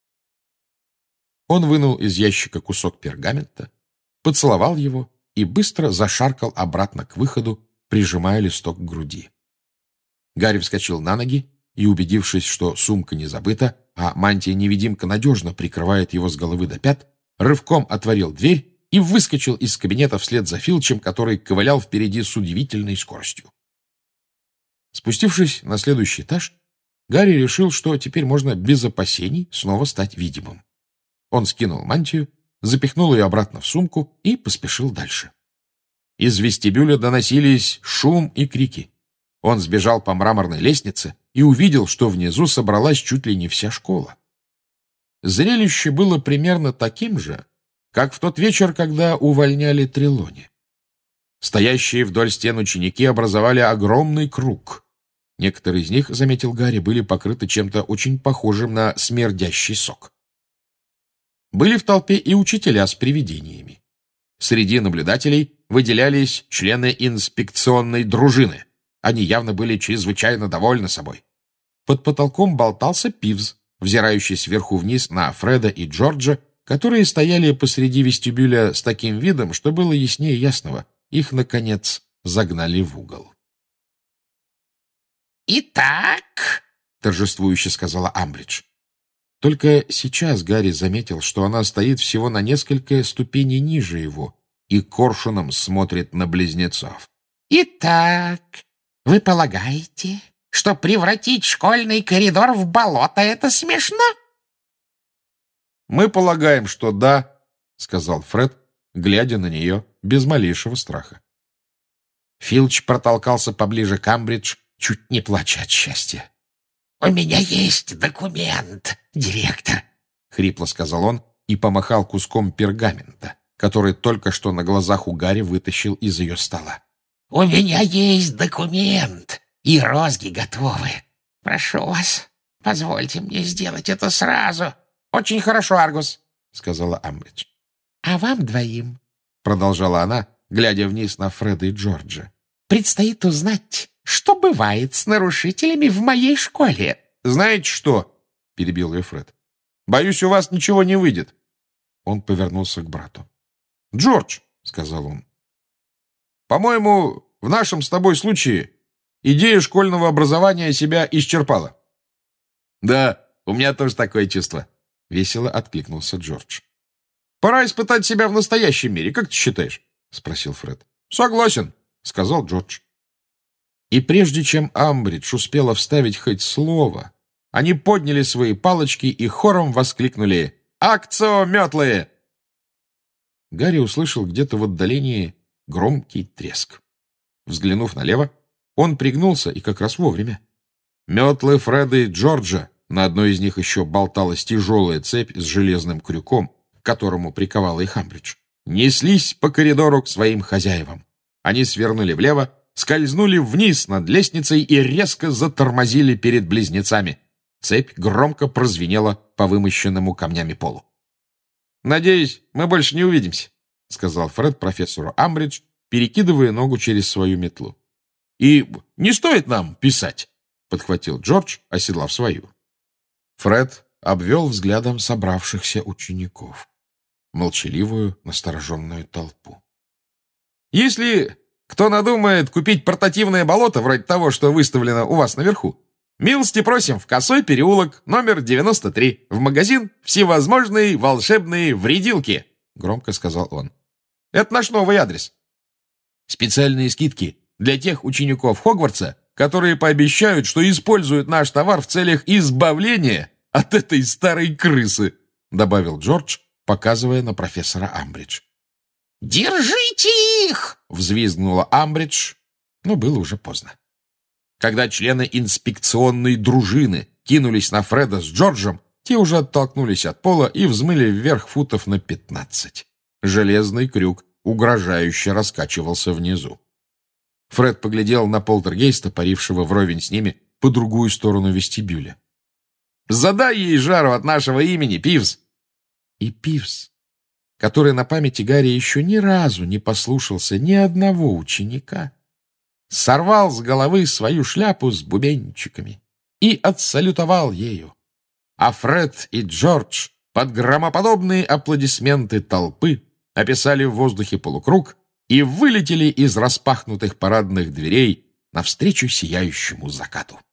Он вынул из ящика кусок пергамента, поцеловал его и быстро зашаркал обратно к выходу, прижимая листок к груди. Гарри вскочил на ноги и, убедившись, что сумка не забыта, а мантия-невидимка надежно прикрывает его с головы до пят, рывком отворил дверь и выскочил из кабинета вслед за Филчем, который ковылял впереди с удивительной скоростью. Спустившись на следующий этаж, Гарри решил, что теперь можно без опасений снова стать видимым. Он скинул мантию, запихнул ее обратно в сумку и поспешил дальше. Из вестибюля доносились шум и крики. Он сбежал по мраморной лестнице и увидел, что внизу собралась чуть ли не вся школа. Зрелище было примерно таким же, как в тот вечер, когда увольняли Трелони. Стоящие вдоль стен ученики образовали огромный круг. Некоторые из них, заметил Гарри, были покрыты чем-то очень похожим на смердящий сок. Были в толпе и учителя с привидениями. Среди наблюдателей выделялись члены инспекционной дружины. Они явно были чрезвычайно довольны собой. Под потолком болтался Пивз, взирающий сверху вниз на Фреда и Джорджа, которые стояли посреди вестибюля с таким видом, что было яснее ясного. Их, наконец, загнали в угол. «Итак», — торжествующе сказала Амбридж. Только сейчас Гарри заметил, что она стоит всего на несколько ступеней ниже его и коршуном смотрит на близнецов. «Итак, вы полагаете, что превратить школьный коридор в болото — это смешно?» «Мы полагаем, что да», — сказал Фред, глядя на нее без малейшего страха. Филч протолкался поближе к Амбридж, чуть не плача от счастья. «У меня есть документ, директор», — хрипло сказал он и помахал куском пергамента, который только что на глазах у Гарри вытащил из ее стола. «У меня есть документ, и розги готовы. Прошу вас, позвольте мне сделать это сразу». «Очень хорошо, Аргус», — сказала Амбридж. «А вам двоим», — продолжала она, глядя вниз на Фреда и Джорджа, «предстоит узнать, что бывает с нарушителями в моей школе». «Знаете что?» — перебил ее Фред. «Боюсь, у вас ничего не выйдет». Он повернулся к брату. «Джордж», — сказал он, — «по-моему, в нашем с тобой случае идея школьного образования себя исчерпала». «Да, у меня тоже такое чувство», — весело откликнулся Джордж. «Пора испытать себя в настоящем мире, как ты считаешь?» — спросил Фред. «Согласен», — сказал Джордж. И прежде чем Амбридж успела вставить хоть слово, они подняли свои палочки и хором воскликнули «Акцио, метлы!». Гарри услышал где-то в отдалении громкий треск. Взглянув налево, он пригнулся и как раз вовремя. Метлы Фреда и Джорджа, на одной из них еще болталась тяжелая цепь с железным крюком, к которому приковала их Амбридж, неслись по коридору к своим хозяевам. Они свернули влево, скользнули вниз над лестницей и резко затормозили перед близнецами. Цепь громко прозвенела по вымощенному камнями полу. «Надеюсь, мы больше не увидимся», — сказал Фред профессору Амбридж, перекидывая ногу через свою метлу. «И не стоит нам писать», — подхватил Джордж, оседлав свою. Фред обвел взглядом собравшихся учеников, молчаливую, настороженную толпу. «Если кто надумает купить портативное болото вроде того, что выставлено у вас наверху, милости просим в Косой переулок, номер девяносто три, в магазин «Всевозможные волшебные вредилки», — громко сказал он. «Это наш новый адрес. Специальные скидки для тех учеников Хогвартса, которые пообещают, что используют наш товар в целях избавления от этой старой крысы», — добавил Джордж, показывая на профессора Амбридж. «Держите их!» — взвизгнула Амбридж, но было уже поздно. Когда члены инспекционной дружины кинулись на Фреда с Джорджем, те уже оттолкнулись от пола и взмыли вверх футов на пятнадцать. Железный крюк угрожающе раскачивался внизу. Фред поглядел на полтергейста, парившего вровень с ними по другую сторону вестибюля. «Задай ей жару от нашего имени, Пивз!» И Пивз, который на памяти Гарри еще ни разу не послушался ни одного ученика, сорвал с головы свою шляпу с бубенчиками и отсалютовал ею. А Фред и Джордж под громоподобные аплодисменты толпы описали в воздухе полукруг и вылетели из распахнутых парадных дверей навстречу сияющему закату.